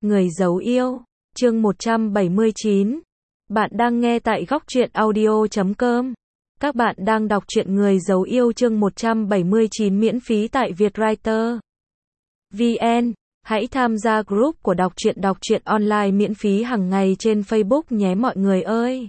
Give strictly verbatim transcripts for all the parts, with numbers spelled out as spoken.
Người dấu yêu, chương một trăm bảy mươi chín. Bạn đang nghe tại góc truyện audio chấm com. Các bạn đang đọc truyện Người dấu yêu chương một trăm bảy mươi chín miễn phí tại Vietwriter. vê en. Hãy tham gia group của đọc truyện đọc truyện online miễn phí hàng ngày trên Facebook nhé mọi người ơi.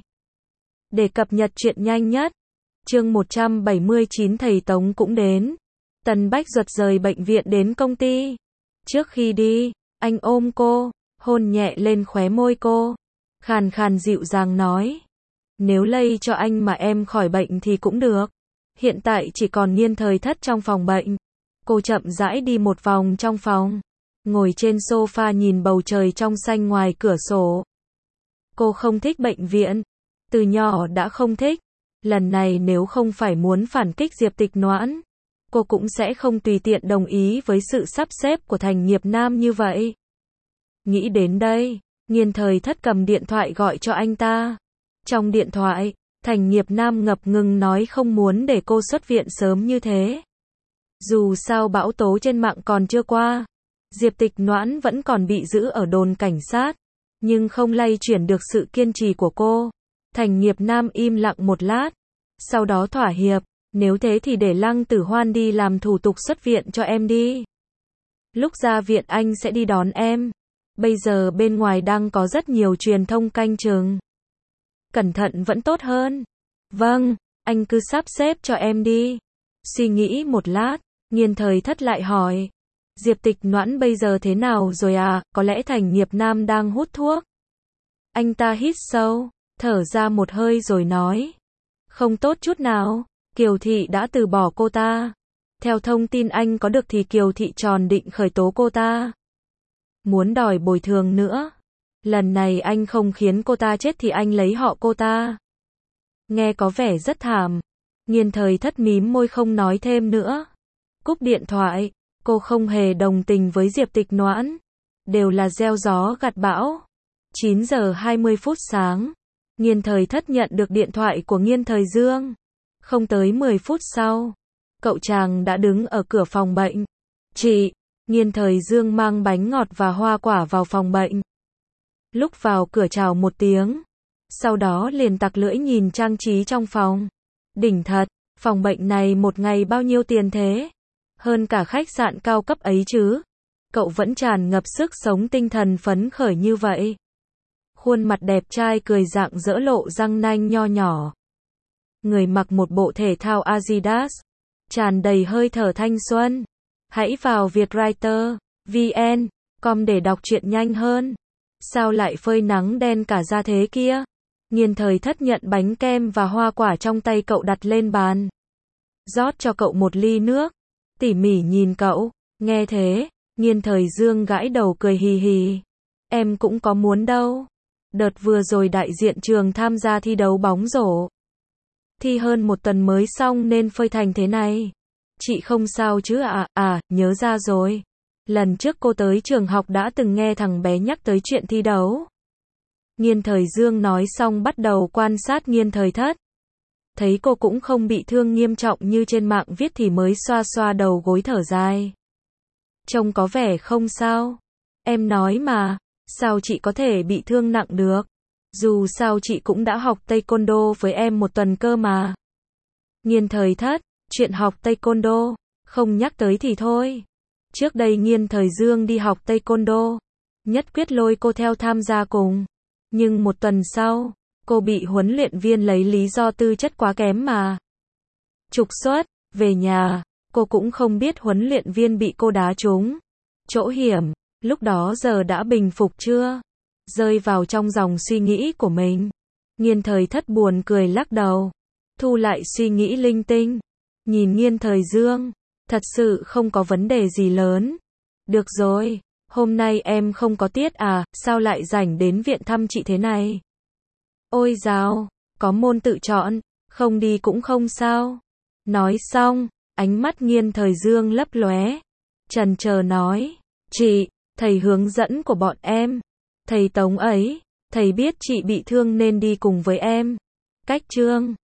Để cập nhật truyện nhanh nhất. Chương một trăm bảy mươi chín thầy Tống cũng đến. Tần Bách Duật rời bệnh viện đến công ty. Trước khi đi, anh ôm cô, hôn nhẹ lên khóe môi cô. Khàn khàn dịu dàng nói. Nếu lây cho anh mà em khỏi bệnh thì cũng được. Hiện tại chỉ còn Nhiên Thời Thất trong phòng bệnh. Cô chậm rãi đi một vòng trong phòng. Ngồi trên sofa nhìn bầu trời trong xanh ngoài cửa sổ. Cô không thích bệnh viện. Từ nhỏ đã không thích. Lần này nếu không phải muốn phản kích Diệp Tịch Noãn, cô cũng sẽ không tùy tiện đồng ý với sự sắp xếp của Thành Nghiệp Nam như vậy. Nghĩ đến đây, Nhiên Thời Thất cầm điện thoại gọi cho anh ta. Trong điện thoại, Thành Nghiệp Nam ngập ngừng nói không muốn để cô xuất viện sớm như thế. Dù sao bão tố trên mạng còn chưa qua, Diệp Tịch Noãn vẫn còn bị giữ ở đồn cảnh sát, nhưng không lay chuyển được sự kiên trì của cô. Thành Nghiệp Nam im lặng một lát, sau đó thỏa hiệp, nếu thế thì để Lăng Tử Hoan đi làm thủ tục xuất viện cho em đi. Lúc ra viện anh sẽ đi đón em. Bây giờ bên ngoài đang có rất nhiều truyền thông canh chừng. Cẩn thận vẫn tốt hơn. Vâng, anh cứ sắp xếp cho em đi. Suy nghĩ một lát, Nhiên Thời Thất lại hỏi. Diệp Tịch Noãn bây giờ thế nào rồi à, có lẽ Thành Nghiệp Nam đang hút thuốc. Anh ta hít sâu, thở ra một hơi rồi nói. Không tốt chút nào, Kiều Thị đã từ bỏ cô ta. Theo thông tin anh có được thì Kiều Thị tròn định khởi tố cô ta. Muốn đòi bồi thường nữa. Lần này anh không khiến cô ta chết thì anh lấy họ cô ta. Nghe có vẻ rất thảm. Nhiên Thời Thất mím môi không nói thêm nữa. Cúp điện thoại, cô không hề đồng tình với Diệp Tịch Noãn. Đều là gieo gió gặt bão. chín giờ hai mươi phút sáng. Nhiên Thời Thất nhận được điện thoại của Nhiên Thời Dương. Không tới mười phút sau, cậu chàng đã đứng ở cửa phòng bệnh. Chị, Nhiên Thời Dương mang bánh ngọt và hoa quả vào phòng bệnh. Lúc vào cửa chào một tiếng, sau đó liền tặc lưỡi nhìn trang trí trong phòng. Đỉnh thật, phòng bệnh này một ngày bao nhiêu tiền thế? Hơn cả khách sạn cao cấp ấy chứ. Cậu vẫn tràn ngập sức sống tinh thần phấn khởi như vậy. Khuôn mặt đẹp trai cười rạng rỡ lộ răng nanh nho nhỏ. Người mặc một bộ thể thao Adidas, tràn đầy hơi thở thanh xuân. Hãy vào Vietwriter, vê en, com để đọc truyện nhanh hơn. Sao lại phơi nắng đen cả da thế kia? Nhiên Thời Thất nhận bánh kem và hoa quả trong tay cậu đặt lên bàn. Rót cho cậu một ly nước. Tỉ mỉ nhìn cậu. Nghe thế, Nhiên Thời Dương gãi đầu cười hì hì. Em cũng có muốn đâu. Đợt vừa rồi đại diện trường tham gia thi đấu bóng rổ. Thi hơn một tuần mới xong nên phơi thành thế này. Chị không sao chứ ạ? À, à, nhớ ra rồi. Lần trước cô tới trường học đã từng nghe thằng bé nhắc tới chuyện thi đấu. Nhiên Thời Dương nói xong bắt đầu quan sát Nhiên Thời Thất. Thấy cô cũng không bị thương nghiêm trọng như trên mạng viết thì mới xoa xoa đầu gối thở dài. Trông có vẻ không sao. Em nói mà, sao chị có thể bị thương nặng được? Dù sao chị cũng đã học Taekwondo với em một tuần cơ mà. Nhiên Thời Thất, chuyện học Taekwondo, không nhắc tới thì thôi. Trước đây Nhiên Thời Dương đi học Taekwondo, nhất quyết lôi cô theo tham gia cùng. Nhưng một tuần sau, cô bị huấn luyện viên lấy lý do tư chất quá kém mà trục xuất. Về nhà, cô cũng không biết huấn luyện viên bị cô đá trúng chỗ hiểm. Lúc đó giờ đã bình phục chưa? Rơi vào trong dòng suy nghĩ của mình. Nhiên Thời Thất buồn cười lắc đầu. Thu lại suy nghĩ linh tinh. Nhìn Nhiên Thời Dương. Thật sự không có vấn đề gì lớn. Được rồi, hôm nay em không có tiết à, sao lại rảnh đến viện thăm chị thế này? Ôi dào, có môn tự chọn, không đi cũng không sao. Nói xong, ánh mắt Nhiên Thời Dương lấp lóe. Chần chờ nói, chị, thầy hướng dẫn của bọn em. Thầy Tống ấy, thầy biết chị bị thương nên đi cùng với em. Cách chương